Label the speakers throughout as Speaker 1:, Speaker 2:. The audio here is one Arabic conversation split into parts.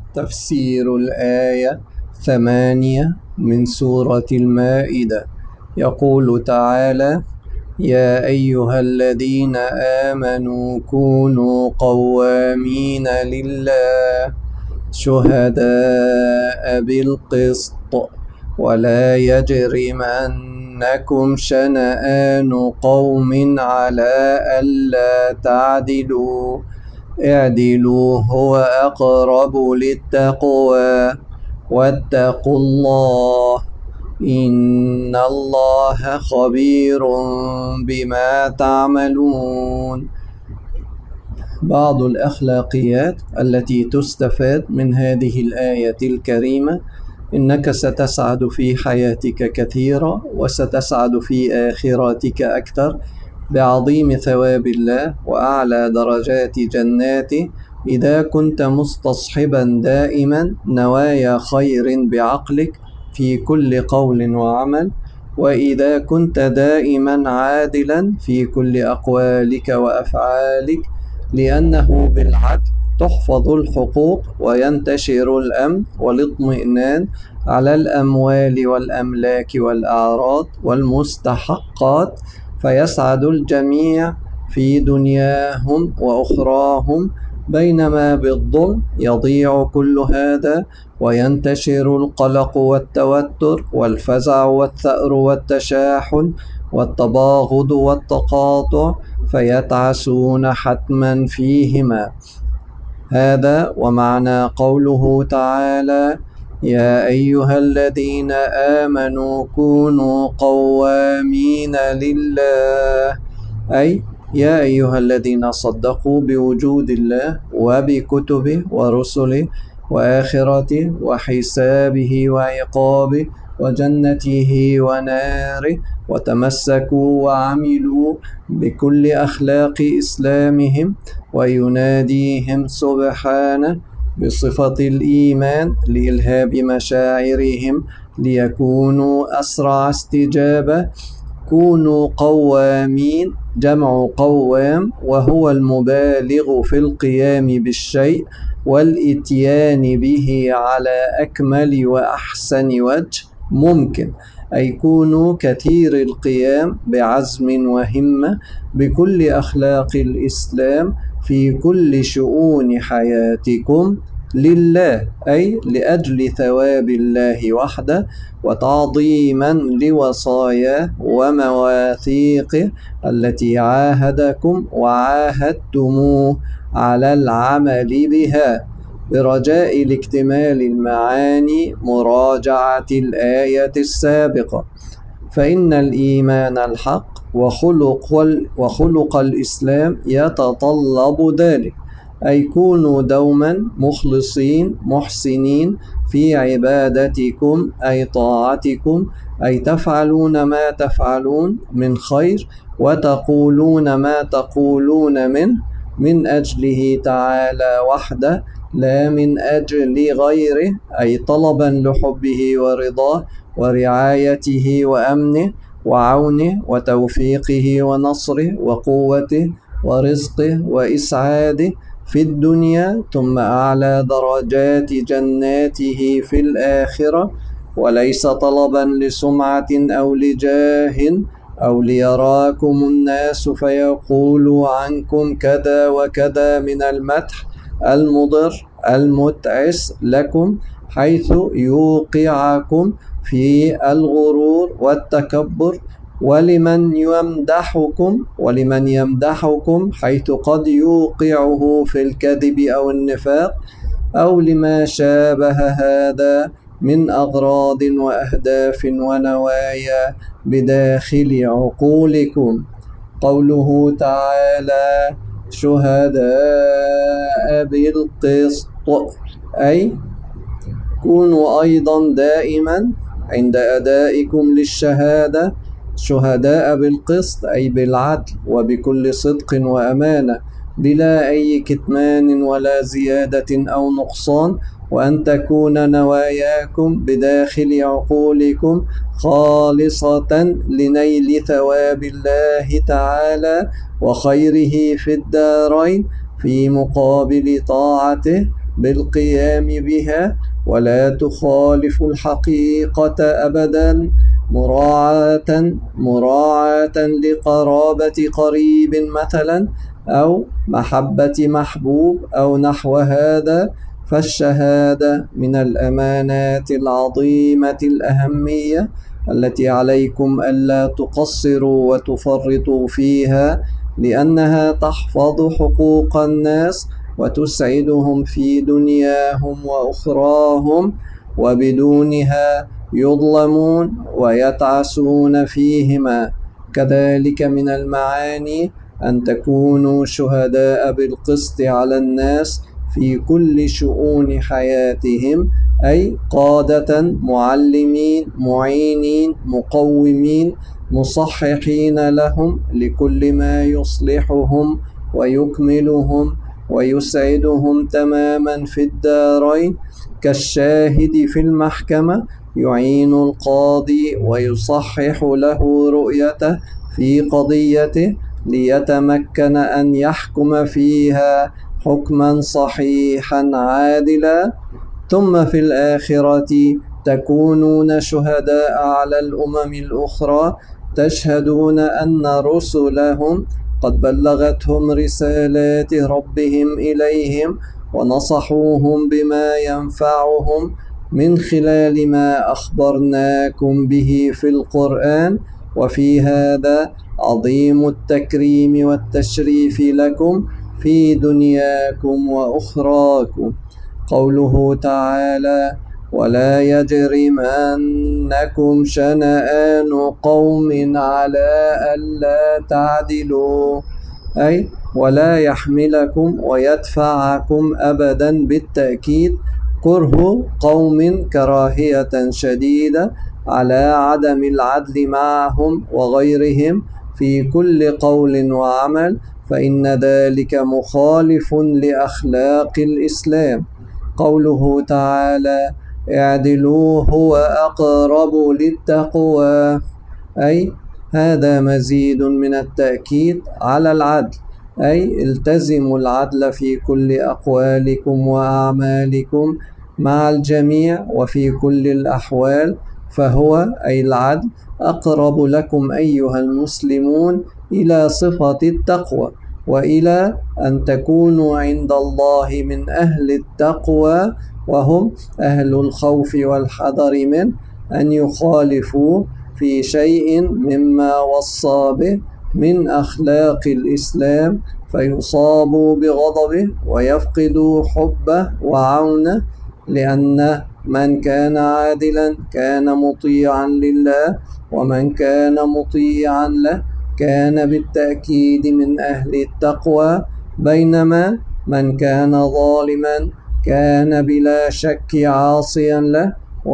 Speaker 1: تفسير الآية 8 من سورة المائدة. يقول تعالى: يا أيها الذين آمنوا كونوا قوامين لله شهداء بالقسط ولا يجرمنكم شنآن قوم على ألا تعدلوا اعدلوا هو أقرب للتقوى واتقوا الله إن الله خبير بما تعملون. بعض الأخلاقيات التي تستفاد من هذه الآية الكريمة: إنك ستسعد في حياتك كثيرا وستسعد في آخرتك أكثر بعظيم ثواب الله وأعلى درجات جناته إذا كنت مستصحبا دائما نوايا خير بعقلك في كل قول وعمل، وإذا كنت دائما عادلا في كل أقوالك وأفعالك، لأنه بالعدل تحفظ الحقوق وينتشر الأمن والاطمئنان على الأموال والأملاك والأعراض والمستحقات، فيسعد الجميع في دنياهم وأخراهم، بينما بالظلم يضيع كل هذا وينتشر القلق والتوتر والفزع والثأر والتشاحن والتباغض والتقاطع، فيتعسون حتما فيهما. هذا ومعنى قوله تعالى: يا أيها الذين آمنوا كونوا قوامين لله، أي يا أيها الذين صدقوا بوجود الله وبكتبه ورسله وآخرته وحسابه وعقابه وجنته وناره، وتمسكوا وعملوا بكل أخلاق إسلامهم، ويناديهم سبحانه بصفة الإيمان لإلهاب مشاعرهم ليكونوا أسرع استجابة. كونوا قوامين جمع قوام، وهو المبالغ في القيام بالشيء والإتيان به على أكمل وأحسن وجه ممكن، أي كونوا كثير القيام بعزم وهمة بكل أخلاق الإسلام في كل شؤون حياتكم لله، أي لأجل ثواب الله وحده وتعظيما لوصاياه ومواثيقه التي عاهدكم وعاهدتموه على العمل بها. برجاء لاكتمال المعاني مراجعة الآية السابقة، فإن الإيمان الحق وخلق الإسلام يتطلب ذلك، أي كونوا دوما مخلصين محسنين في عبادتكم أي طاعتكم، أي تفعلون ما تفعلون من خير وتقولون ما تقولون من أجله تعالى وحده لا من أجل غيره، أي طلبا لحبه ورضاه ورعايته وأمنه وعونه وتوفيقه ونصره وقوته ورزقه وإسعاده في الدنيا، ثم أعلى درجات جناته في الآخرة، وليس طلبا لسمعة أو لجاه أو ليراكم الناس فيقولوا عنكم كذا وكذا من المدح المضر المتعس لكم، حيث يوقعكم في الغرور والتكبر، ولمن يمدحكم حيث قد يوقعه في الكذب أو النفاق أو لما شابه هذا من أغراض وأهداف ونوايا بداخل عقولكم. قوله تعالى: شهداء بالقسط، أي كونوا أيضا دائما عند أدائكم للشهادة شهداء بالقسط، أي بالعدل وبكل صدق وأمانة بلا أي كتمان ولا زيادة أو نقصان، وأن تكون نواياكم بداخل عقولكم خالصة لنيل ثواب الله تعالى وخيره في الدارين في مقابل طاعته بالقيام بها ولا تخالف الحقيقة أبدا، مراعاة لقرابة قريب مثلا، أو محبة محبوب أو نحو هذا. فالشهادة من الأمانات العظيمة الأهمية التي عليكم ألا تقصروا وتفرطوا فيها، لأنها تحفظ حقوق الناس وتسعدهم في دنياهم وأخراهم، وبدونها يظلمون ويتعسون فيهما. كذلك من المعاني أن تكونوا شهداء بالقسط على الناس في كل شؤون حياتهم، أي قادة، معلمين، معينين، مقومين، مصححين لهم لكل ما يصلحهم ويكملهم ويسعدهم تماما في الدارين، كالشاهد في المحكمة يعين القاضي ويصحح له رؤيته في قضيته ليتمكن أن يحكم فيها حكما صحيحا عادلا. ثم في الآخرة تكونون شهداء على الأمم الأخرى، تشهدون أن رسلهم قد بلغتهم رسالات ربهم إليهم ونصحوهم بما ينفعهم من خلال ما أخبرناكم به في القرآن. وفي هذا عظيم التكريم والتشريف لكم في دنياكم وأخراكم. قوله تعالى: ولا يجرمنكم شنآن قوم على ألا تعدلوا، أي ولا يحملكم ويدفعكم أبدا بالتأكيد كره قوم كراهية شديدة على عدم العدل معهم وغيرهم في كل قول وعمل، فإن ذلك مخالف لأخلاق الإسلام. قوله تعالى: اعدلوا هو أقرب للتقوى، أي هذا مزيد من التأكيد على العدل، أي التزموا العدل في كل أقوالكم وأعمالكم مع الجميع وفي كل الأحوال، فهو أي العدل أقرب لكم أيها المسلمون إلى صفة التقوى، وإلى أن تكونوا عند الله من أهل التقوى، وهم أهل الخوف والحذر من أن يخالفوا في شيء مما وصى به من أخلاق الإسلام فيصابوا بغضبه ويفقدوا حبه وعونه، لأن من كان عادلا كان مطيعا لله، ومن كان مطيعا له كان بالتأكيد من أهل التقوى، بينما من كان ظالما كان بلا شك عاصيا له،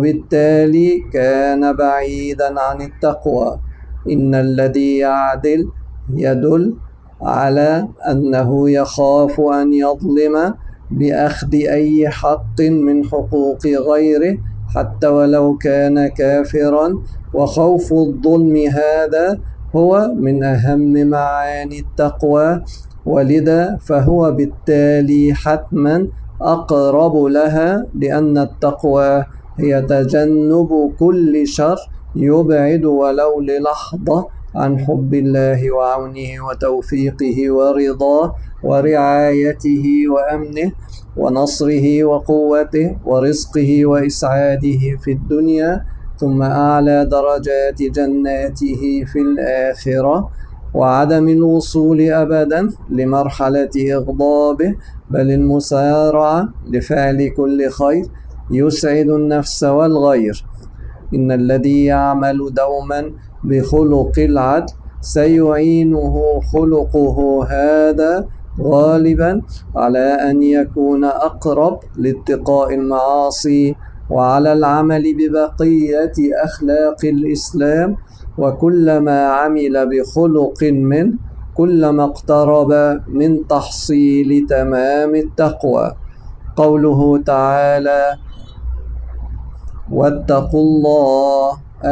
Speaker 1: وبالتالي كان بعيدا عن التقوى. إن الذي يعدل يدل على أنه يخاف أن يظلم بأخذ أي حق من حقوق غيره حتى ولو كان كافرا، وخوف الظلم هذا هو من أهم معاني التقوى، ولذا فهو بالتالي حتما أقرب لها، لأن التقوى هي تجنب كل شر يبعد ولو للحظة عن حب الله وعونه وتوفيقه ورضاه ورعايته وأمنه ونصره وقوته ورزقه وإسعاده في الدنيا، ثم أعلى درجات جناته في الآخرة، وعدم الوصول أبدا لمرحلة إغضابه، بل المسارعة لفعل كل خير يسعد النفس والغير. إن الذي يعمل دوما بخلق العدل سيعينه خلقه هذا غالبا على أن يكون أقرب لاتقاء المعاصي وعلى العمل ببقية أخلاق الإسلام، وكلما عمل بخلق منه كلما اقترب من تحصيل تمام التقوى. قوله تعالى: واتقوا الله، أي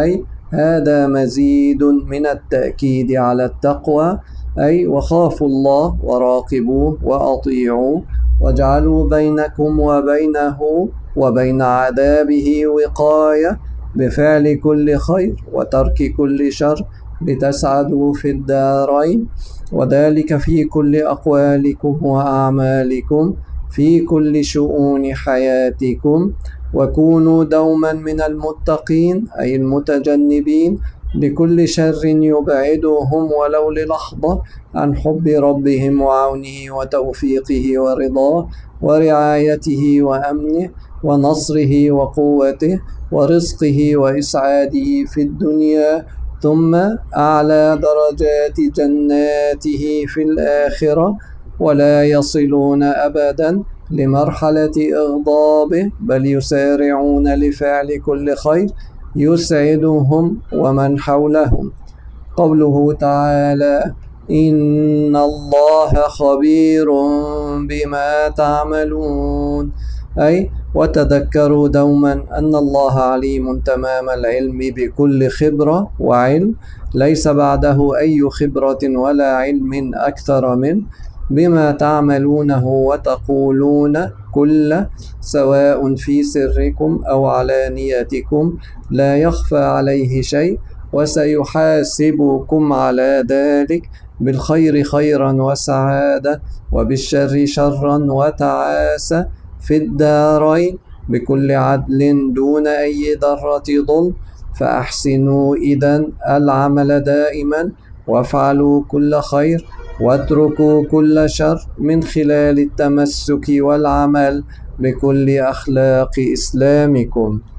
Speaker 1: هذا مزيد من التأكيد على التقوى، أي وخافوا الله وراقبوه وأطيعوه، واجعلوا بينكم وبينه وبين عذابه وقاية بفعل كل خير وترك كل شر لتسعدوا في الدارين، وذلك في كل أقوالكم وأعمالكم في كل شؤون حياتكم. وكونوا دوما من المتقين أي المتجنبين لكل شر يبعدهم ولو للحظة عن حب ربهم وعونه وتوفيقه ورضاه ورعايته وأمنه ونصره وقوته ورزقه وإسعاده في الدنيا، ثم أعلى درجات جناته في الآخرة. ولا يصلون أبدا لمرحلة إغضابه، بل يسارعون لفعل كل خير يسعدهم ومن حولهم. قوله تعالى: إن الله خبير بما تعملون، أي وتذكروا دوما أن الله عليم تمام العلم بكل خبرة وعلم، ليس بعده أي خبرة ولا علم أكثر منه بما تعملونه وتقولون كله، سواء في سركم أو علانيتكم، لا يخفى عليه شيء، وسيحاسبكم على ذلك، بالخير خيرا وسعادة، وبالشر شرا وتعاسة، في الدارين بكل عدل دون أي ذرة ظلم. فأحسنوا إذن العمل دائما، وافعلوا كل خير، واتركوا كل شر، من خلال التمسك والعمل بكل أخلاق إسلامكم.